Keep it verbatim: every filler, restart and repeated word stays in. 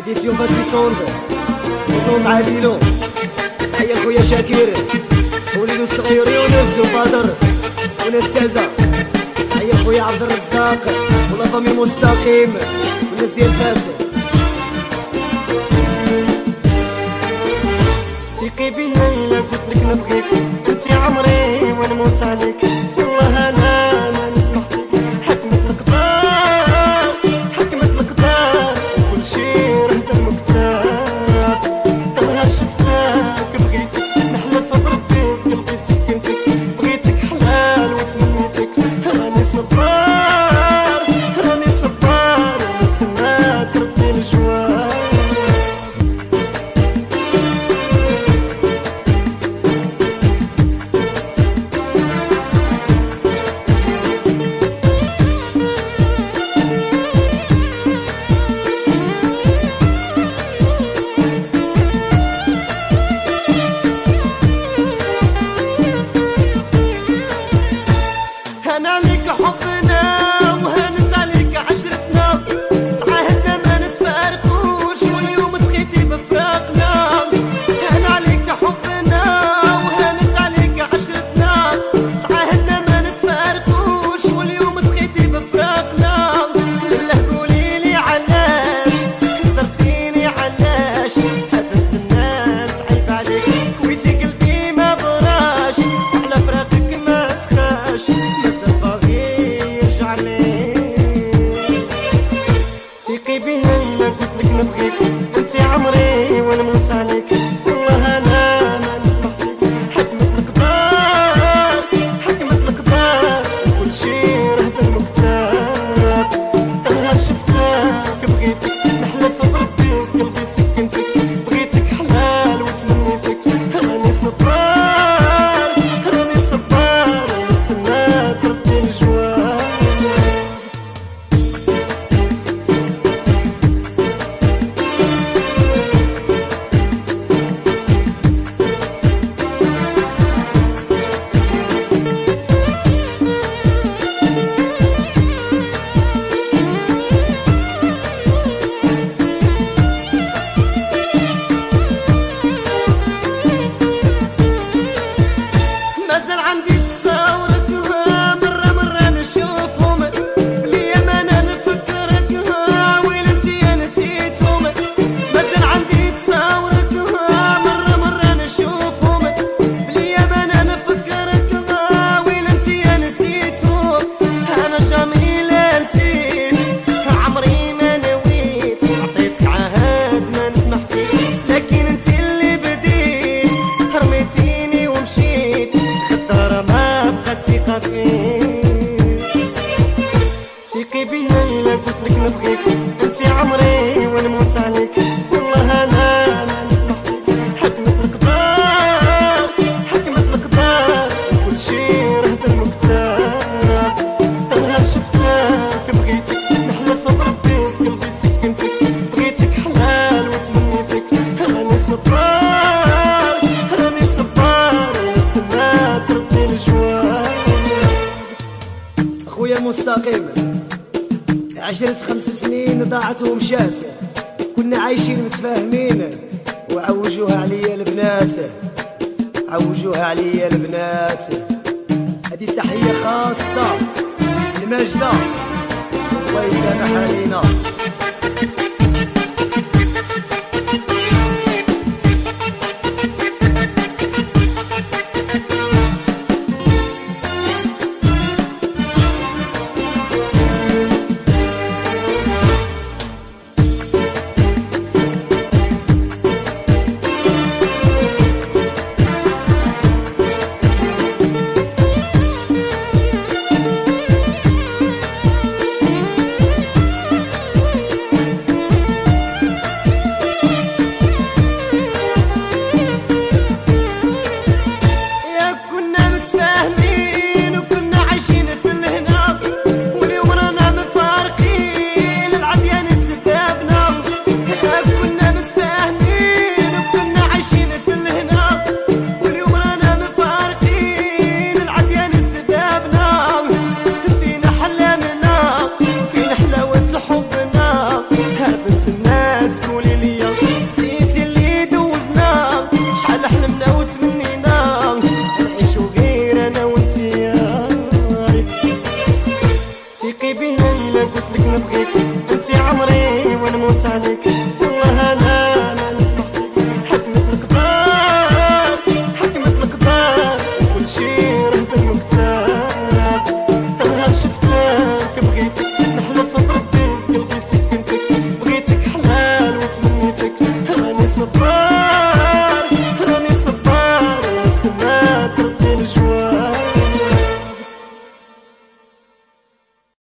إديسيون باسي صوند وصوند مع ليلو. تحية لخويا شاكر وليلو الصغيري وناس بدر وناس سازا. تحية لخويا عبد الرزاق ولا فامي مستقيم والناس ديال فاس. ثقي بيا إلا قلتلك نبغيك انتي عمري ونموت عليك. والله انا ما نسمح فيك حكمت القدر حكمت القدر وكلشي راه دم وكتاب. نهار شفتك بغيتك نحلف بربي قلبي سكنتك. بغيتك حلال وتمنيتك راني صبار راني صبار ونتسنى تردي الجواب. هان عليك حبنا وهانت عليك عشرتنا. تعاهدنا ما نتفارقوش واليوم سخيتي بفراقنا. هان عليك حبنا وهانت عليك عشرتنا. تعاهدنا ما نتفارقوش واليوم سخيتي بفراقنا. بالله قوليلي علاش كثرتيني علاش حبت الناس عيب عليك. كويتي قلبي ما براش على فراقك ما سخاش. ثقي بيا إلا قلتلك نبغيك انتي عمري ونموت عليك. والله انا ما نسمح فيك حكمت القدر حكمت القدر وكلشي راه دم وكتاب. نهار شفتك بغيتك نحلف بربي قلبي سكنتك. بغيتك حلال وتمنيتك راني صبار راني صبار ونتسنى تردي الجواب. مازال عندي تصاورك مرة مرة نشوفهم. بلي أمانة نفكرك ويل انتي نسيتهم. مازال عندي تصاورك مرة مرة نشوفهم. بلي أمانة نفكرك ويل انتي نسيتهم. أنا جامي لا نسيت عمري ما نويت. عطيتك عهد ما نسمح فيه لكن انتي اللي بديت. رميتيني ومشيت خطرة ما بقات ثقة فيك. ثقي بيا إلا قلتلك نبغيك انتي عمري ونموت عليك. والله انا ما نسمح فيك حكمت القدر حكمت القدر وكلشي راه دم وكتاب. نهار شفتك بغيتك نحلف بربي قلبي سكنتك. بغيتك حلال وتمنيتك راني صبار راني صبار ونتسنى تردي الجواب. أخويا المستقيم عشرة خمس سنين ضاعت ومشات. كنا عايشين متفاهمين وعوجوها عليا البنات عوجوها عليا البنات. هذه تحية خاصة لماجدة الله يسامح علينا.